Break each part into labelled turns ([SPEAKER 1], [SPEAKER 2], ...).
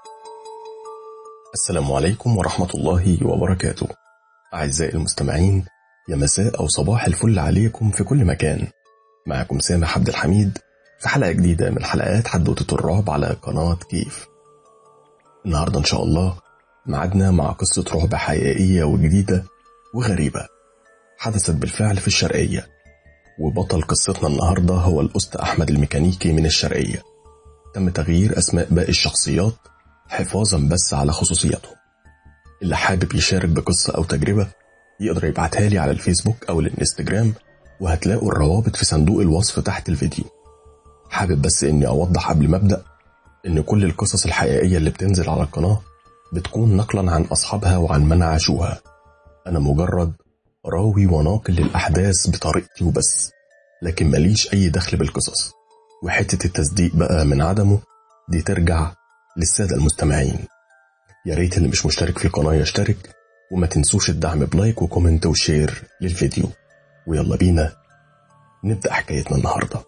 [SPEAKER 1] السلام عليكم ورحمة الله وبركاته. أعزائي المستمعين، يا مساء أو صباح الفل عليكم في كل مكان. معكم سامح عبد الحميد في حلقة جديدة من حلقات حدوتة الرعب على قناة كيف. النهاردة إن شاء الله معدنا مع قصة رعب حقيقية وجديدة وغريبة حدثت بالفعل في الشرقية، وبطل قصتنا النهاردة هو الأسطى أحمد الميكانيكي من الشرقية. تم تغيير أسماء باقي الشخصيات حفاظا بس على خصوصياتهم. اللي حابب يشارك بقصة أو تجربة يقدر يبعتها لي على الفيسبوك أو الانستجرام، وهتلاقوا الروابط في صندوق الوصف تحت الفيديو. حابب بس إني أوضح قبل ما أبدأ إن كل القصص الحقيقية اللي بتنزل على القناة بتكون نقلا عن أصحابها وعن من عاشوها. أنا مجرد راوي وناقل للأحداث بطريقتي وبس، لكن ماليش أي دخل بالقصص، وحتة التصديق بقى من عدمه دي ترجع للسادة المستمعين. يا ريت اللي مش مشترك في القناة يشترك، وما تنسوش الدعم بلايك وكومنت وشير للفيديو. ويلا بينا نبدأ حكايتنا النهاردة.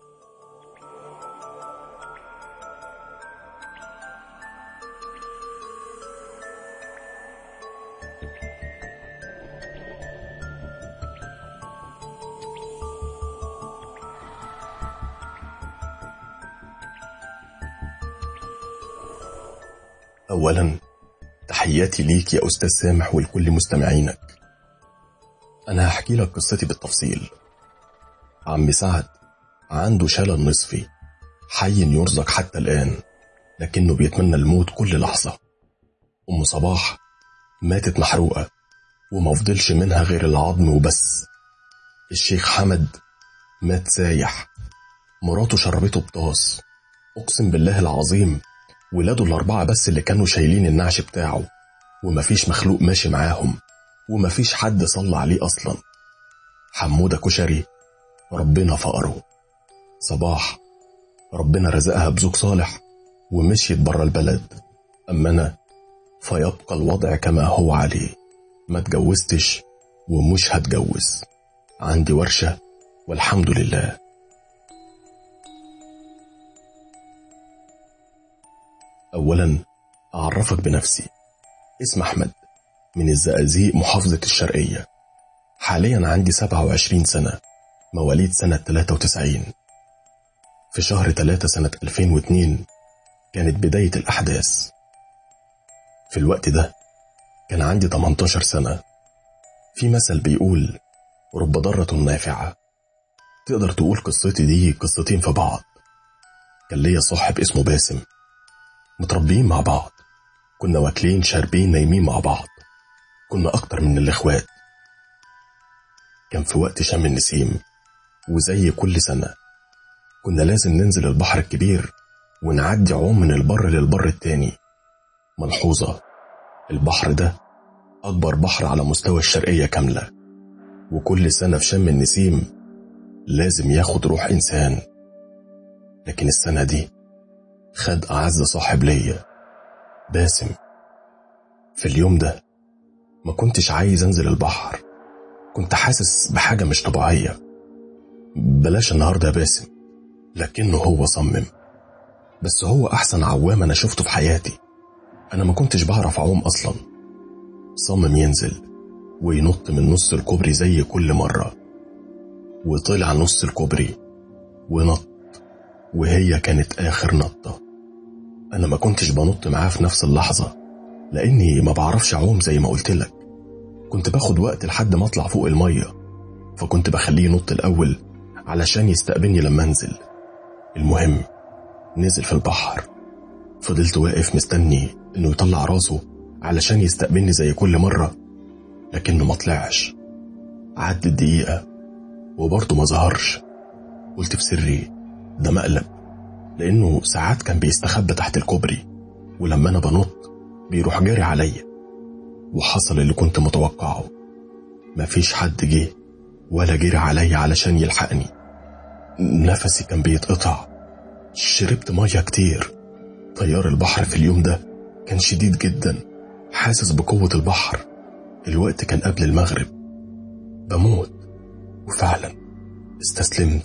[SPEAKER 1] أولا تحياتي ليك يا أستاذ سامح ولكل مستمعينك. أنا هحكي لك قصتي بالتفصيل. عم سعد عنده شلل نصفي، حي يرزق حتى الآن، لكنه بيتمنى الموت كل لحظة. أم صباح ماتت محروقة وما فضلش منها غير العظم وبس. الشيخ حمد مات سايح، مراته شربته بطاس. أقسم بالله العظيم ولاده الأربعة بس اللي كانوا شايلين النعش بتاعه، ومفيش مخلوق ماشي معاهم، ومفيش حد صلى عليه أصلا. حمودة كشري ربنا فقره. صباح ربنا رزقها بزوج صالح ومشيت برا البلد. أما أنا فيبقى الوضع كما هو عليه، ما اتجوزتش ومش هتجوز، عندي ورشة والحمد لله. أولا أعرفك بنفسي، اسم أحمد، من الزقازيق محافظة الشرقية. حاليا عندي 27 سنة، مواليد سنة 93. في شهر 3 سنة 2002 كانت بداية الأحداث. في الوقت ده كان عندي 18 سنة. في مثل بيقول رب ضارة نافعة. تقدر تقول قصتي دي قصتين في بعض. كان ليا صاحب اسمه باسم، متربيين مع بعض، كنا واكلين شاربين نايمين مع بعض، كنا أكتر من الإخوات. كان في وقت شم النسيم، وزي كل سنة كنا لازم ننزل البحر الكبير ونعدي عوم من البر للبر التاني. ملحوظة، البحر ده أكبر بحر على مستوى الشرقية كاملة، وكل سنة في شم النسيم لازم ياخد روح إنسان. لكن السنة دي خد أعز صاحب ليا، باسم. في اليوم ده ما كنتش عايز أنزل البحر، كنت حاسس بحاجة مش طبيعية. بلاش النهاردة يا باسم، لكنه هو صمم. بس هو أحسن عوام أنا شفته في حياتي. أنا ما كنتش بعرف أعوم أصلا. صمم ينزل وينط من نص الكوبري زي كل مرة، وطلع نص الكوبري ونط، وهي كانت آخر نطة. أنا ما كنتش بنط معاه في نفس اللحظة، لأني ما بعرفش أعوم زي ما قلت لك. كنت باخد وقت لحد ما أطلع فوق المية، فكنت بخليه ينط الأول علشان يستقبلني لما أنزل. المهم نزل في البحر، فضلت واقف مستني إنه يطلع راسه علشان يستقبلني زي كل مرة، لكنه ما طلعش. عدت دقيقة وبرضه ما ظهرش. قلت في سري ده مقلب، لأنه ساعات كان بيستخبى تحت الكوبري، ولما أنا بنط بيروح جاري عليا. وحصل اللي كنت متوقعه، مفيش حد جه ولا جري عليا علشان يلحقني. نفسي كان بيتقطع، شربت مية كتير. تيار البحر في اليوم ده كان شديد جدا، حاسس بقوة البحر. الوقت كان قبل المغرب، بموت. وفعلا استسلمت.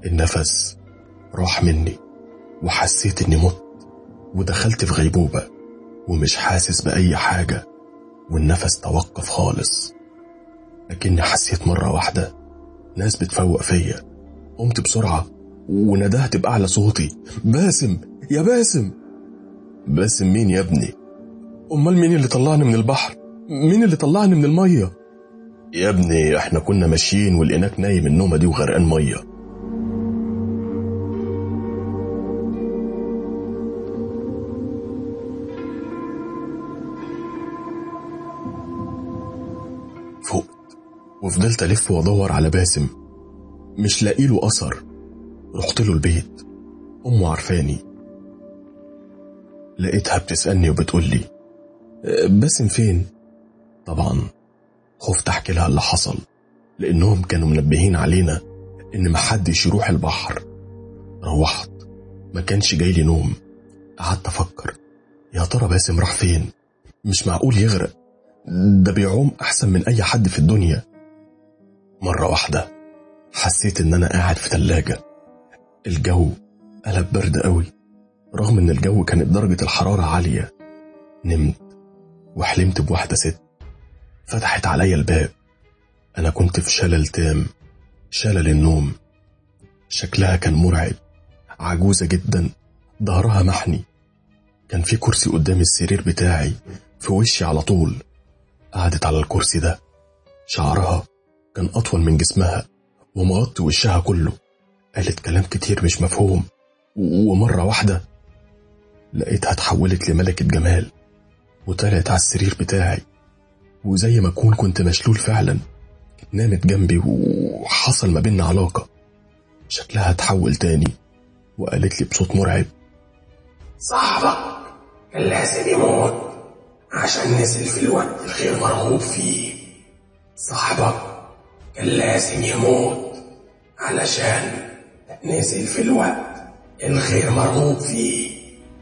[SPEAKER 1] النفس راح مني وحسيت اني مت، ودخلت في غيبوبة. ومش حاسس بأي حاجة، والنفس توقف خالص. لكني حسيت مرة واحدة ناس بتفوق فيا. قمت بسرعة وندهت بأعلى صوتي: باسم، يا باسم. باسم مين يا ابني؟ أمال مين اللي طلعني من البحر؟ مين اللي طلعني من المية؟ يا ابني احنا كنا ماشيين ولقيناك نايم النومة دي وغرقان مية. فقت وفضلت ألف وأدور على باسم، مش لاقيله أثر. رحت له البيت، أمه عارفاني. لقيتها بتسألني وبتقولي: باسم فين؟ طبعا خفت أحكي لها اللي حصل، لأنهم كانوا منبهين علينا إن محدش يروح البحر. روحت، ما كانش جاي لي نوم. قعدت أفكر: يا ترى باسم راح فين؟ مش معقول يغرق، ده بيعوم أحسن من أي حد في الدنيا. مرة واحدة حسيت إن أنا قاعد في ثلاجة. الجو قلب برد قوي، رغم إن الجو كانت درجة الحرارة عالية. نمت وحلمت بواحدة ست فتحت عليا الباب. أنا كنت في شلل تام، شلل النوم. شكلها كان مرعب، عجوزة جدا، ظهرها محني. كان في كرسي قدام السرير بتاعي في وشي على طول. قعدت على الكرسي ده، شعرها كان أطول من جسمها ومغطي وشها كله. قالت كلام كتير مش مفهوم، ومرة واحدة لقيتها اتحولت لملكة جمال وطلعت على السرير بتاعي، وزي ما كنت مشلول فعلا. نامت جنبي وحصل ما بيننا علاقة. شكلها اتحول تاني وقالت لي بصوت مرعب:
[SPEAKER 2] صاحبك كان لازم يموت عشان نزل في الوقت الغير مرغوب فيه. صاحبك كان لازم يموت علشان نزل في الوقت الغير مرغوب فيه.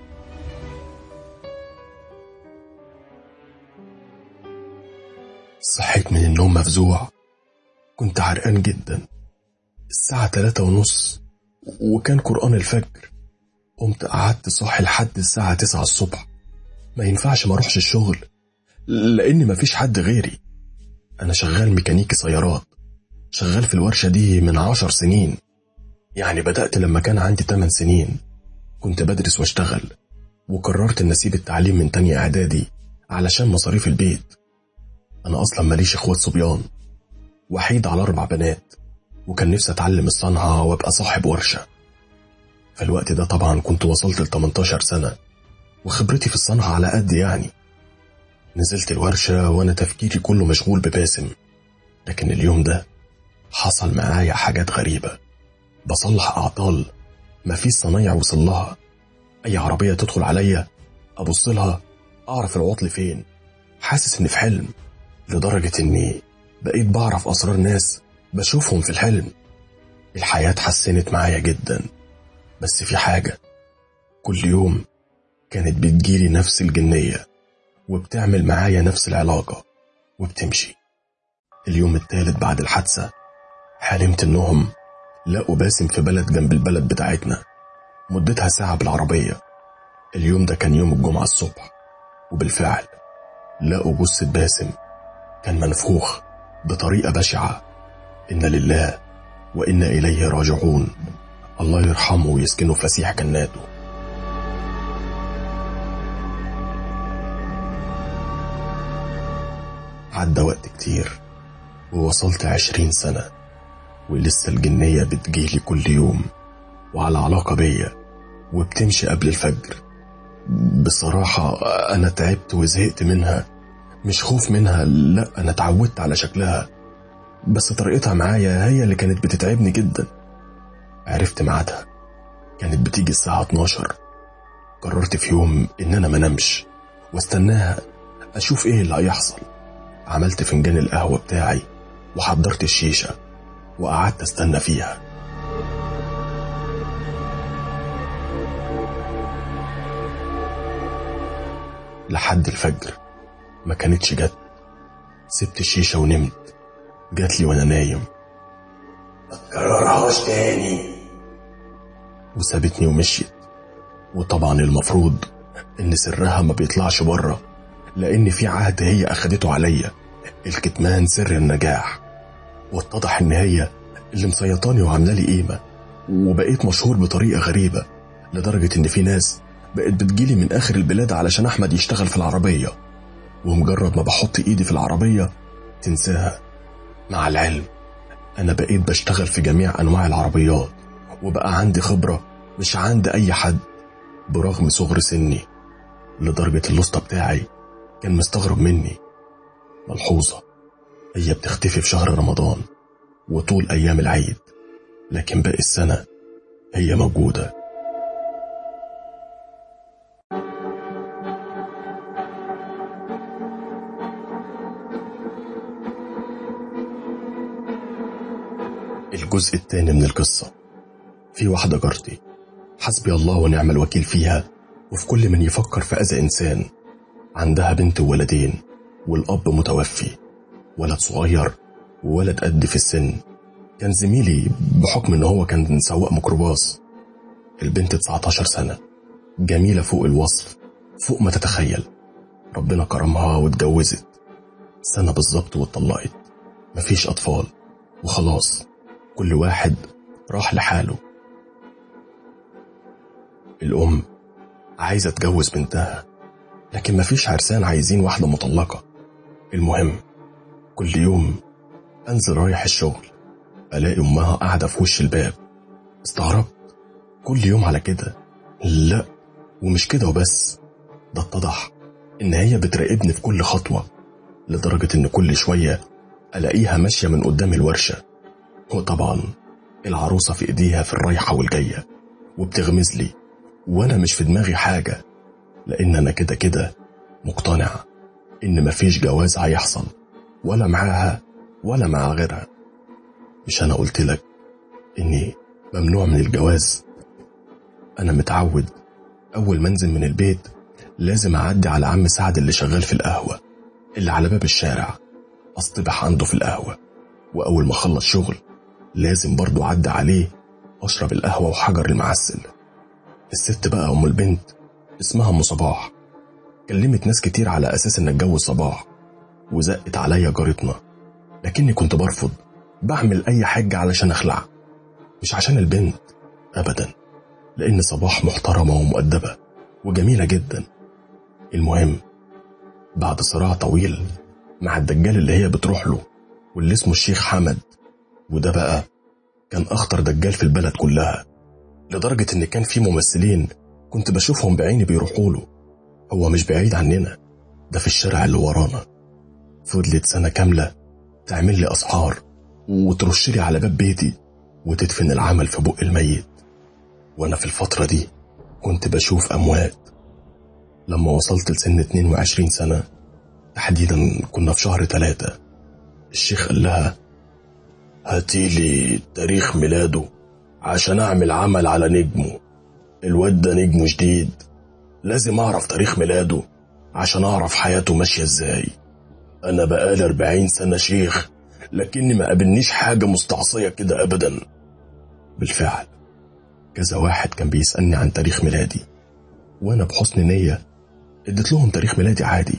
[SPEAKER 1] صحيت من النوم مفزوع، كنت عرقان جدا. الساعة 3:30 وكان قرآن الفجر. قمت قعدت صاحي لحد الساعة 9 الصبح. ما ينفعش ما اروحش الشغل لأن مفيش حد غيري. أنا شغال ميكانيكي سيارات، شغال في الورشة دي من 10 سنين. يعني بدأت لما كان عندي 8 سنين. كنت بدرس واشتغل، وقررت ان اسيب التعليم من تانية إعدادي علشان مصاريف البيت. أنا أصلا ماليش إخوات صبيان، وحيد على 4 بنات، وكان نفسي أتعلم الصنعة وأبقى صاحب ورشة. فالوقت ده طبعا كنت وصلت ل 18 سنة، وخبرتي في الصنعة على قد يعني. نزلت الورشة وأنا تفكيري كله مشغول بباسم. لكن اليوم ده حصل معايا حاجات غريبة. بصلح أعطال مفيش صنايع وصل لها. أي عربية تدخل عليا أبص لها أعرف العطل فين. حاسس إني في حلم، لدرجة إني بقيت بعرف أسرار ناس بشوفهم في الحلم. الحياة اتحسنت معايا جدا، بس في حاجة: كل يوم كانت بتجيلي نفس الجنية وبتعمل معايا نفس العلاقة وبتمشي. اليوم الثالث بعد الحادثة حلمت إنهم لقوا باسم في بلد جنب البلد بتاعتنا، مدتها ساعة بالعربية. اليوم ده كان يوم الجمعة الصبح، وبالفعل لقوا جثة باسم. كان منفوخ بطريقة بشعة. إن لله وإنا إليه راجعون. الله يرحمه ويسكنه فسيح جناته. عدى وقت كتير ووصلت 20 سنة، ولسه الجنية بتجيلي كل يوم وعلى علاقة بيا وبتمشي قبل الفجر. بصراحة أنا تعبت وزهقت منها. مش خوف منها، لا، أنا اتعودت على شكلها، بس طريقتها معايا هي اللي كانت بتتعبني جدا. عرفت ميعادها، كانت بتيجي الساعة 12. قررت في يوم إن أنا منامش واستناها أشوف إيه اللي هيحصل. عملت فنجان القهوة بتاعي وحضرت الشيشة وقعدت استنى فيها. لحد الفجر ما كانتش جت. سبت الشيشة ونمت. جات لي وانا نايم:
[SPEAKER 2] ما تكررهاش تاني.
[SPEAKER 1] وسابتني ومشيت. وطبعا المفروض إن سرها ما بيطلعش بره، لأن في عهد هي أخدته عليا، الكتمان سر النجاح. واتضح إن هي اللي مسيطاني وعاملالي قيمة، وبقيت مشهور بطريقة غريبة، لدرجة إن في ناس بقت بتجيلي من آخر البلاد علشان أحمد يشتغل في العربية، ومجرد ما بحط إيدي في العربية تنساها. مع العلم أنا بقيت بشتغل في جميع أنواع العربيات، وبقى عندي خبرة مش عند أي حد برغم صغر سني، لدرجة الوسطى بتاعي كان مستغرب مني. ملحوظة، هي بتختفي في شهر رمضان وطول أيام العيد، لكن باقي السنة هي موجودة. الجزء الثاني من القصة. في واحدة جارتي حسبي الله ونعم الوكيل فيها وفي كل من يفكر في أذى إنسان. عندها بنت وولدين، والأب متوفي، ولد صغير وولد قد في السن، كان زميلي بحكم إن هو كان سواق ميكروباص. البنت 19 سنة، جميلة فوق الوصف، فوق ما تتخيل. ربنا كرمها واتجوزت سنة بالظبط واتطلقت، مفيش أطفال وخلاص، كل واحد راح لحاله. الأم عايزة تجوز بنتها، لكن مفيش عرسان عايزين واحدة مطلقة. المهم كل يوم أنزل رايح الشغل ألاقي أمها قاعدة في وش الباب. استغربت، كل يوم على كده؟ لا، ومش كده وبس، ده اتضح إن هي بتراقبني في كل خطوة، لدرجة إن كل شوية ألاقيها ماشية من قدام الورشة، وطبعا العروسة في إيديها في الرايحة والجاية، وبتغمز لي وأنا مش في دماغي حاجة، لأن أنا كده كده مقتنع إن مفيش جواز هيحصل، ولا معاها ولا مع غيرها. مش أنا قلت لك إني ممنوع من الجواز؟ أنا متعود أول ما أنزل من البيت لازم أعدي على عم سعد اللي شغال في القهوة اللي على باب الشارع، أصطبح عنده في القهوة، وأول ما أخلص شغل لازم برضو أعدي عليه أشرب القهوة وحجر المعسل. الست بقى أم البنت اسمها أم صباح، كلمت ناس كتير على أساس إن اتجوز صباح، وزقت عليا جارتنا، لكني كنت برفض، بعمل أي حاجة علشان أخلع، مش عشان البنت أبدا، لأن صباح محترمة ومؤدبة وجميلة جدا. المهم بعد صراع طويل مع الدجال اللي هي بتروح له واللي اسمه الشيخ حمد، وده بقى كان أخطر دجال في البلد كلها، لدرجة إن كان في ممثلين كنت بشوفهم بعيني بيروحوا له. هو مش بعيد عننا، ده في الشارع اللي ورانا. فضلت سنة كاملة تعمل لي أسحار وترشلي على باب بيتي وتدفن العمل في بق الميت، وأنا في الفترة دي كنت بشوف أموات. لما وصلت لسن 22 سنة تحديدا، كنا في شهر 3، الشيخ قال لها هاتيلي تاريخ ميلاده عشان أعمل عمل على نجمه، الواد ده نجمه جديد، لازم أعرف تاريخ ميلاده عشان أعرف حياته ماشية إزاي. أنا بقالي 40 سنة شيخ، لكني ما قابلنيش حاجة مستعصية كده أبدا. بالفعل كذا واحد كان بيسألني عن تاريخ ميلادي، وأنا بحسن نية اديت لهم تاريخ ميلادي عادي.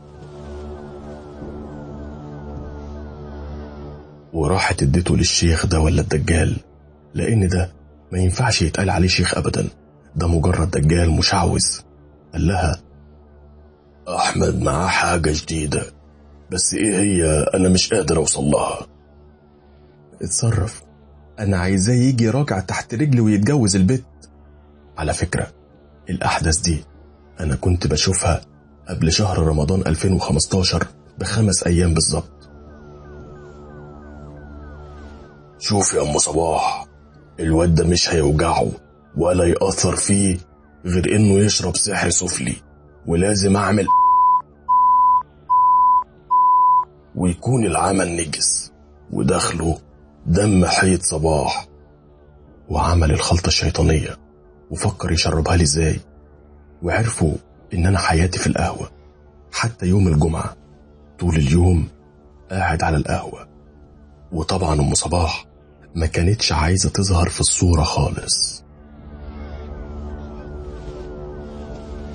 [SPEAKER 1] وراحت اديته للشيخ ده ولا الدجال، لأن ده ما ينفعش يتقال عليه شيخ أبدا، ده مجرد دجال مشعوذ. قال لها أحمد معاه حاجة جديدة، بس إيه هي أنا مش قادر أوصل لها. اتصرف، أنا عايزاه يجي راجع تحت رجلي ويتجوز البت. على فكرة الأحداث دي أنا كنت بشوفها قبل شهر رمضان 2015 ب5 أيام بالظبط. شوف يا أم صباح، الواد ده مش هيوجعه ولا يأثر فيه غير إنه يشرب سحر سفلي، ولازم أعمل ويكون العمل نجس وداخله دم حيط صباح. وعمل الخلطة الشيطانية وفكر يشربها لي ازاي، وعرفوا إن أنا حياتي في القهوة، حتى يوم الجمعة طول اليوم قاعد على القهوة. وطبعا أم صباح ما كانتش عايزة تظهر في الصورة خالص.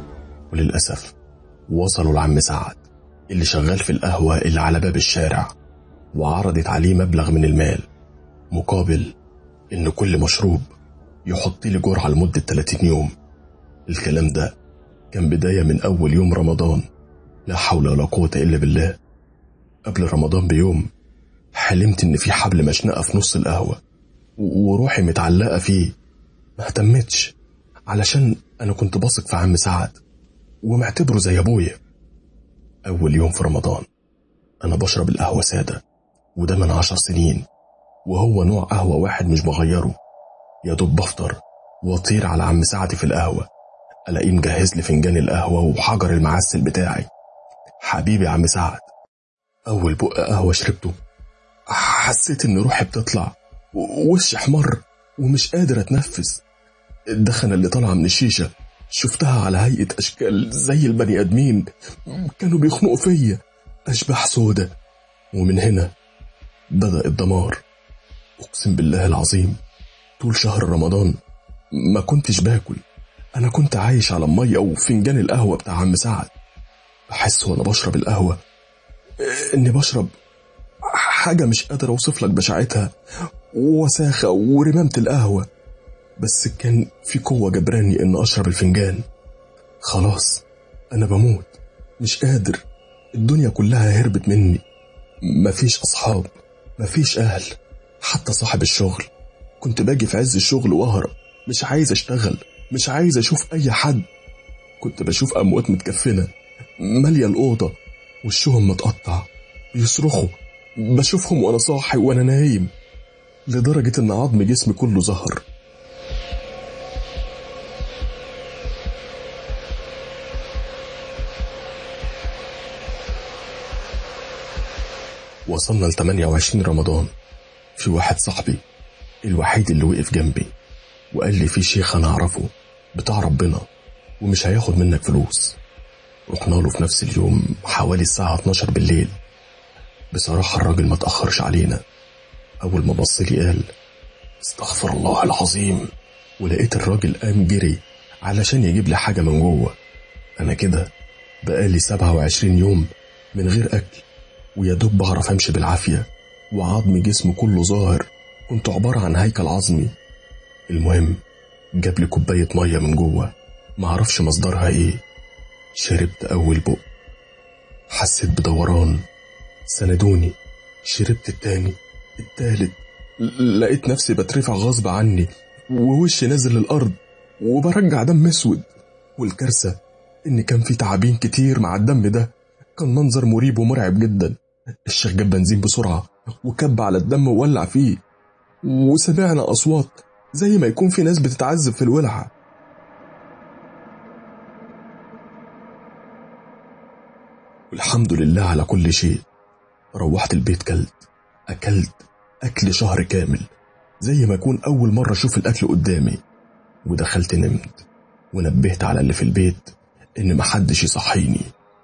[SPEAKER 1] وللأسف وصلوا لعم سعد اللي شغال في القهوة اللي على باب الشارع، وعرضت عليه مبلغ من المال مقابل إن كل مشروب يحط لي جرعة لمدة 30 يوم. الكلام ده كان بداية من أول يوم رمضان، لا حول ولا قوة إلا بالله. قبل رمضان بيوم حلمت إن في حبل مشنقة في نص القهوة وروحي متعلقة فيه. ما اهتمتش علشان أنا كنت باثق في عم سعد ومعتبره زي أبويا. أول يوم في رمضان أنا بشرب القهوة سادة، وده من 10 سنين، وهو نوع قهوة واحد مش بغيره. يا دوب بفطر واطير على عم سعد في القهوة، ألاقيه مجهز لي فنجان القهوة وحجر المعسل بتاعي. حبيبي عم سعد. أول بق قهوة شربته حسيت إن روحي بتطلع ووشي احمر ومش قادر أتنفس. الدخنة اللي طالعة من الشيشة شفتها على هيئة أشكال زي البني آدمين كانوا بيخنقوا فيا، أشباح سودة. ومن هنا بدأ الدمار. أقسم بالله العظيم طول شهر رمضان ما كنتش باكل، أنا كنت عايش على المية وفنجان القهوة بتاع عم سعد. بحس وأنا بشرب القهوة إني بشرب حاجة مش قادر أوصف لك بشاعتها، وساخة ورمامة القهوة، بس كان في قوة جبراني إن أشرب الفنجان. خلاص أنا بموت، مش قادر، الدنيا كلها هربت مني. مفيش أصحاب، مفيش أهل، حتى صاحب الشغل. كنت باجي في عز الشغل وأهرب، مش عايز أشتغل، مش عايز أشوف أي حد. كنت بشوف أموات متكفنة مالية الأوضة، وشهم متقطع بيصرخوا، بشوفهم وأنا صاحي وأنا نايم، لدرجة إن عظم جسمي كله ظهر. وصلنا ل 28 رمضان. في واحد صاحبي الوحيد اللي وقف جنبي وقال لي في شيخ أنا أعرفه بتاع ربنا ومش هياخد منك فلوس. رحنا له في نفس اليوم حوالي الساعة 12 بالليل. بصراحة الراجل ما تأخرش علينا. أول ما بص لي قال استغفر الله العظيم، ولقيت الراجل قام جري علشان يجيب لي حاجة من جوه. أنا كده بقالي 27 يوم من غير أكل، ويا دوب بعرف أمشي بالعافية، وعظم جسمي كله ظاهر، كنت عبارة عن هيكل عظمي. المهم جاب لي كوباية مية من جوه معرفش مصدرها ايه. شربت أول بق حسيت بدوران، سندوني، شربت التاني، التالت، لقيت نفسي بترفع غصب عني ووشي نازل للأرض وبرجع دم اسود. والكارثة إن كان في تعابين كتير مع الدم ده. كان منظر مريب ومرعب جدا. الشيخ جاب بنزين بسرعة وكب على الدم وولع فيه، وسمعنا أصوات زي ما يكون في ناس بتتعذب في الولعة. والحمد لله على كل شيء. روحت البيت أكلت أكل شهر كامل زي ما يكون أول مرة أشوف الأكل قدامي. ودخلت نمت ونبهت على اللي في البيت إن محدش يصحيني.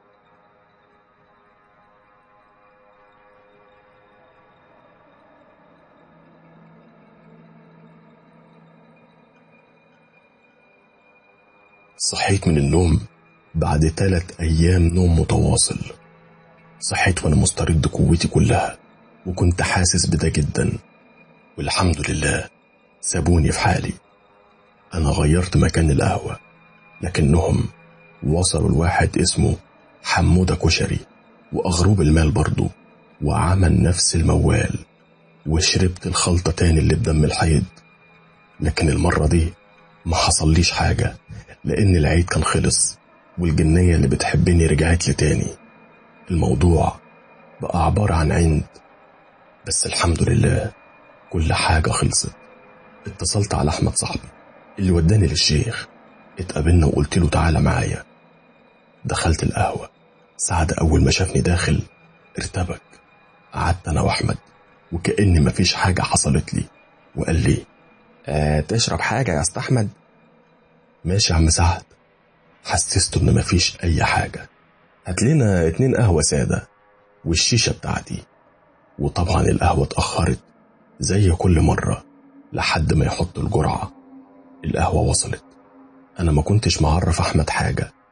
[SPEAKER 1] صحيت من النوم بعد 3 أيام نوم متواصل. صحيت وأنا مسترد قوتي كلها، وكنت حاسس بده جدا، والحمد لله سابوني في حالي. أنا غيرت مكان القهوة، لكنهم وصلوا لواحد اسمه حمودة كشري وأغروب المال برضو، وعمل نفس الموال. وشربت الخلطة تاني اللي بدم الحيض، لكن المرة دي ما حصليش حاجة، لأن العيد كان خلص والجنية اللي بتحبني رجعت لي تاني. الموضوع بقى عبارة عن عند، بس الحمد لله كل حاجة خلصت. اتصلت على أحمد صاحبي اللي وداني للشيخ، اتقابلنا وقلت له تعالى معايا. دخلت القهوة. سعد أول ما شافني داخل ارتبك. قعدت أنا وأحمد وكأن مفيش حاجة حصلت لي، وقال لي تشرب حاجة يا أستاذ أحمد؟ ماشي يا عم سعد. حسسته إن مفيش أي حاجة. هات لنا 2 قهوة سادة والشيشة بتاعتي. وطبعا القهوة اتأخرت زي كل مرة لحد ما يحط الجرعة. القهوة وصلت. أنا ما كنتش معرف أحمد حاجة،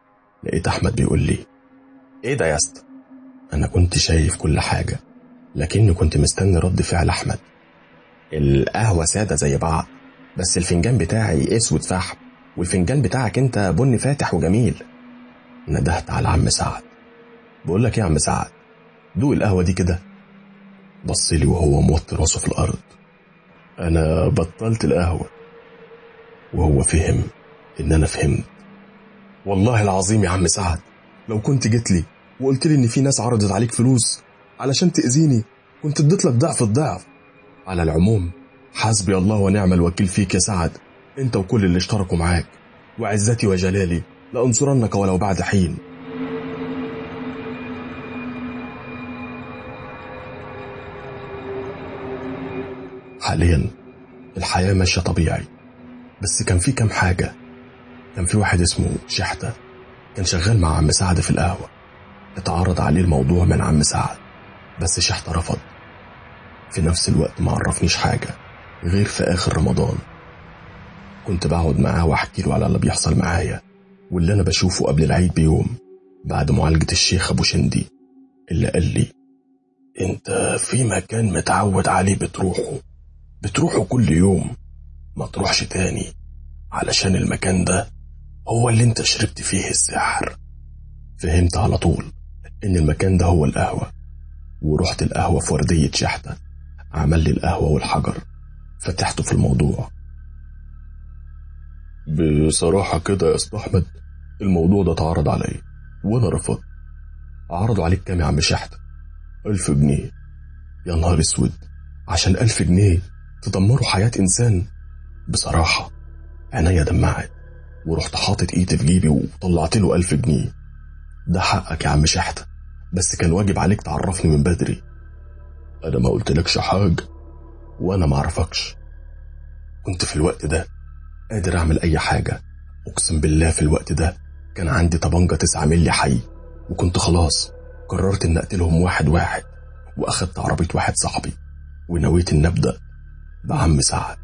[SPEAKER 1] لقيت أحمد بيقول لي: إيه ده يا اسطى؟ أنا كنت شايف كل حاجة، لكني كنت مستني رد فعل أحمد. القهوة سادة زي بعض، بس الفنجان بتاعي اسود فحم، والفنجان بتاعك انت بني فاتح وجميل. ندهت على عم سعد: بقول لك ايه يا عم سعد، دوق القهوة دي كده. بصلي وهو موطي راسه في الأرض: أنا بطلت القهوة. وهو فهم إن أنا فهمت. والله العظيم يا عم سعد، لو كنت جيت لي وقلت لي إن في ناس عرضت عليك فلوس علشان تأذيني كنت اديت لك ضعف الضعف. على العموم حسبي الله ونعم الوكيل فيك يا سعد، انت وكل اللي اشتركوا معاك، وعزتي وجلالي لأنصرنك ولو بعد حين. حاليا الحياة ماشية طبيعي، بس كان في كام حاجة. كان في واحد اسمه شحتة كان شغال مع عم سعد في القهوة. اتعرض عليه الموضوع من عم سعد، بس شحتة رفض. في نفس الوقت ما عرفنيش حاجة غير في آخر رمضان كنت بقعد معاه واحكي له على اللي بيحصل معايا واللي أنا بشوفه قبل العيد بيوم بعد معالجة الشيخ أبو شندي، اللي قال لي: انت في مكان متعود عليه بتروحه كل يوم، ما تروحش تاني، علشان المكان ده هو اللي انت شربت فيه السحر. فهمت على طول ان المكان ده هو القهوة، ورحت القهوة في وردية شحتة. عمل لي القهوة والحجر، فتحته في الموضوع. بصراحة كده يا أستاذ أحمد، الموضوع ده اتعرض علي وانا رفضت. عرضوا عليك كام يا عم شحتة؟ 1000 جنيه. يا نهار اسود، عشان 1000 جنيه تدمروا حياة إنسان؟ بصراحة عينيا دمعت، ورحت حاطط ايدي في جيبي وطلعت له 1000 جنيه. ده حقك يا عم شحتة، بس كان واجب عليك تعرفني من بدري. أنا ما قلتلكش حاجة وأنا ما عرفكش. كنت في الوقت ده قادر أعمل أي حاجة. أقسم بالله في الوقت ده كان عندي طبنجة 9 ملي حي، وكنت خلاص قررت إن أقتلهم واحد واحد. وأخدت عربية واحد صاحبي ونويت إن أبدأ بعم سعد.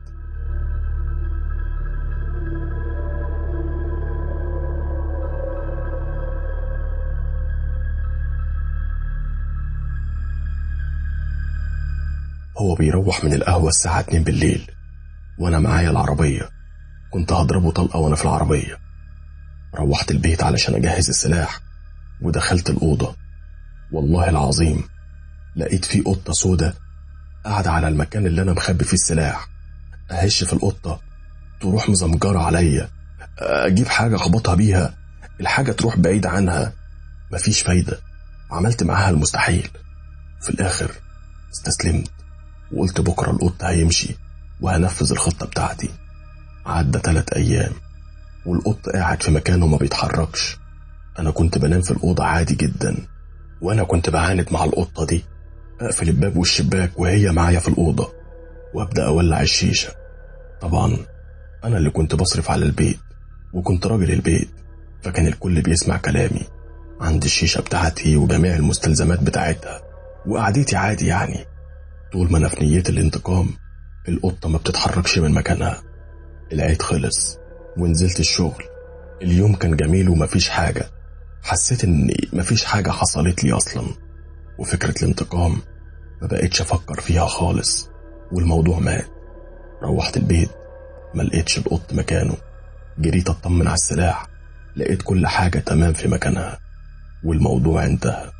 [SPEAKER 1] هو بيروح من القهوة الساعة 2 بالليل وأنا معايا العربية. كنت هضربه طلقة وأنا في العربية. روحت البيت علشان أجهز السلاح ودخلت الأوضة. والله العظيم لقيت فيه قطة سودة قاعدة على المكان اللي أنا مخبي فيه السلاح. أهش في القطة تروح مزمجرة عليا، أجيب حاجة أخبطها بيها، الحاجة تروح بعيد عنها. مفيش فايدة، عملت معاها المستحيل. في الآخر استسلمت وقلت بكرة القط هيمشي وهنفذ الخطة بتاعتي. عدى 3 أيام والقط قاعد في مكانه ما بيتحركش. أنا كنت بنام في الأوضة عادي جدا، وأنا كنت بعاند مع القطة دي. أقفل الباب والشباك وهي معايا في الأوضة، وأبدأ أولع الشيشة. طبعا أنا اللي كنت بصرف على البيت وكنت راجل البيت، فكان الكل بيسمع كلامي. عندي الشيشة بتاعتي وجميع المستلزمات بتاعتها وقعدتي عادي يعني. طول ما أنا في نية الانتقام القطة ما بتتحركش من مكانها. العيد خلص ونزلت الشغل. اليوم كان جميل ومفيش حاجة. حسيت ان مفيش حاجة حصلت لي اصلا، وفكرة الانتقام ما بقتش افكر فيها خالص، والموضوع مات. روحت البيت ما لقيتش القط مكانه. جريت اطمن على السلاح، لقيت كل حاجة تمام في مكانها والموضوع انتهى.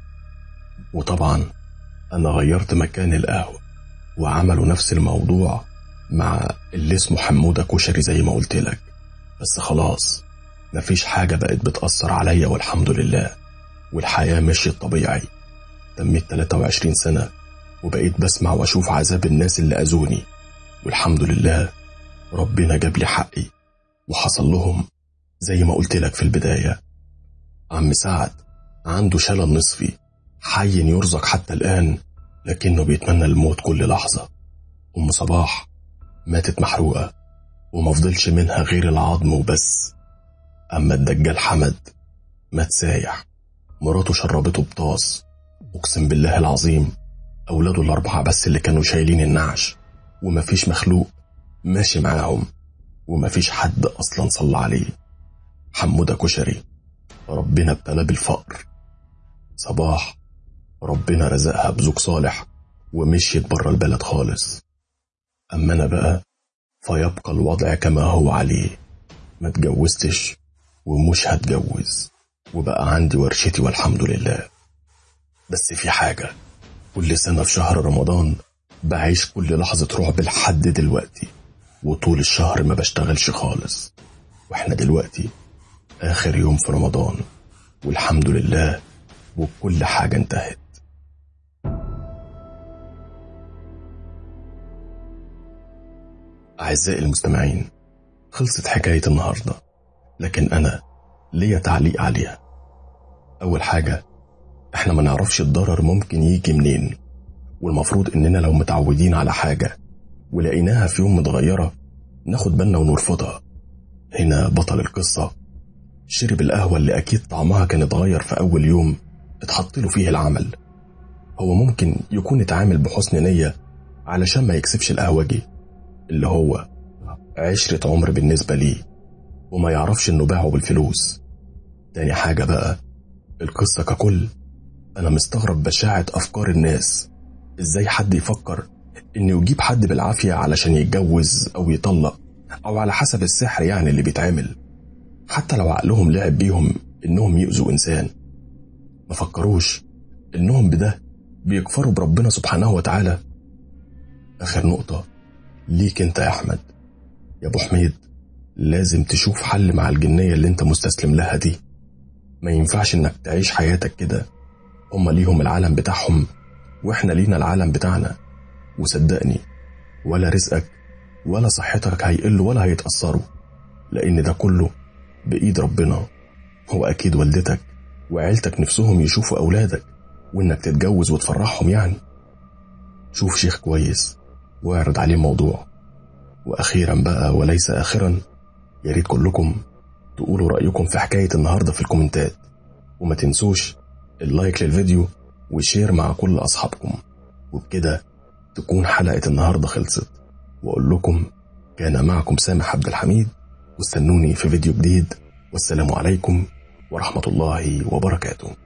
[SPEAKER 1] وطبعا انا غيرت مكان القهوة وعملوا نفس الموضوع مع اللي اسمه حمودة كشري زي ما قلت لك. بس خلاص مفيش حاجة بقت بتأثر عليا والحمد لله، والحياة مشيت طبيعي. تميت 23 سنة وبقيت بسمع واشوف عذاب الناس اللي أذوني، والحمد لله ربنا جاب لي حقي وحصل لهم زي ما قلت لك في البداية. عم سعد عنده شلل نصفي، حي يرزق حتى الآن، لكنه بيتمنى الموت كل لحظة. أم صباح ماتت محروقة ومفضلش منها غير العظم وبس. أما الدجال حمد مات سايح، مراته شربته بطاس. أقسم بالله العظيم أولاده ال4 بس اللي كانوا شايلين النعش، ومفيش مخلوق ماشي معاهم، ومفيش حد أصلا صلى عليه. حمودة كشري ربنا ابتلى بالفقر. صباح ربنا رزقها بزوج صالح ومشيت بره البلد خالص. أما أنا بقى فيبقى الوضع كما هو عليه، ما اتجوزتش ومش هتجوز، وبقى عندي ورشتي والحمد لله. بس في حاجة، كل سنة في شهر رمضان بعيش كل لحظة رعب لحد دلوقتي، وطول الشهر ما بشتغلش خالص. واحنا دلوقتي آخر يوم في رمضان والحمد لله وكل حاجة انتهت. أعزائي المستمعين، خلصت حكاية النهاردة، لكن أنا ليا تعليق عليها. أول حاجة، احنا ما نعرفش الضرر ممكن يجي منين، والمفروض إننا لو متعودين على حاجة ولقيناها في يوم متغيرة ناخد بالنا ونرفضها. هنا بطل القصة شرب القهوة اللي أكيد طعمها كان اتغير في أول يوم اتحط له فيه العمل. هو ممكن يكون اتعامل بحسن نية علشان ما يكسبش القهوجي اللي هو عشرة عمر بالنسبة ليه، وما يعرفش انه باعه بالفلوس. تاني حاجة بقى، القصة ككل انا مستغرب بشاعة افكار الناس. ازاي حد يفكر انه يجيب حد بالعافية علشان يتجوز او يطلق، او على حسب السحر يعني اللي بيتعمل، حتى لو عقلهم لعب بيهم انهم يؤذوا انسان. ما فكروش انهم بده بيكفروا بربنا سبحانه وتعالى. اخر نقطة ليك انت يا احمد، يا ابو حميد، لازم تشوف حل مع الجنية اللي انت مستسلم لها دي. ما ينفعش انك تعيش حياتك كده، هما ليهم العالم بتاعهم واحنا لينا العالم بتاعنا. وصدقني ولا رزقك ولا صحتك هيقلوا ولا هيتأثروا، لان ده كله بإيد ربنا. هو اكيد والدتك وعيلتك نفسهم يشوفوا اولادك وانك تتجوز وتفرحهم يعني. شوف شيخ كويس واعرض عليه الموضوع. واخيرا بقى وليس اخرا، يا ريت كلكم تقولوا رأيكم في حكاية النهاردة في الكومنتات، وما تنسوش اللايك للفيديو وشير مع كل أصحابكم. وبكده تكون حلقة النهاردة خلصت، وأقول لكم كان معكم سامح عبد الحميد، واستنوني في فيديو جديد، والسلام عليكم ورحمة الله وبركاته.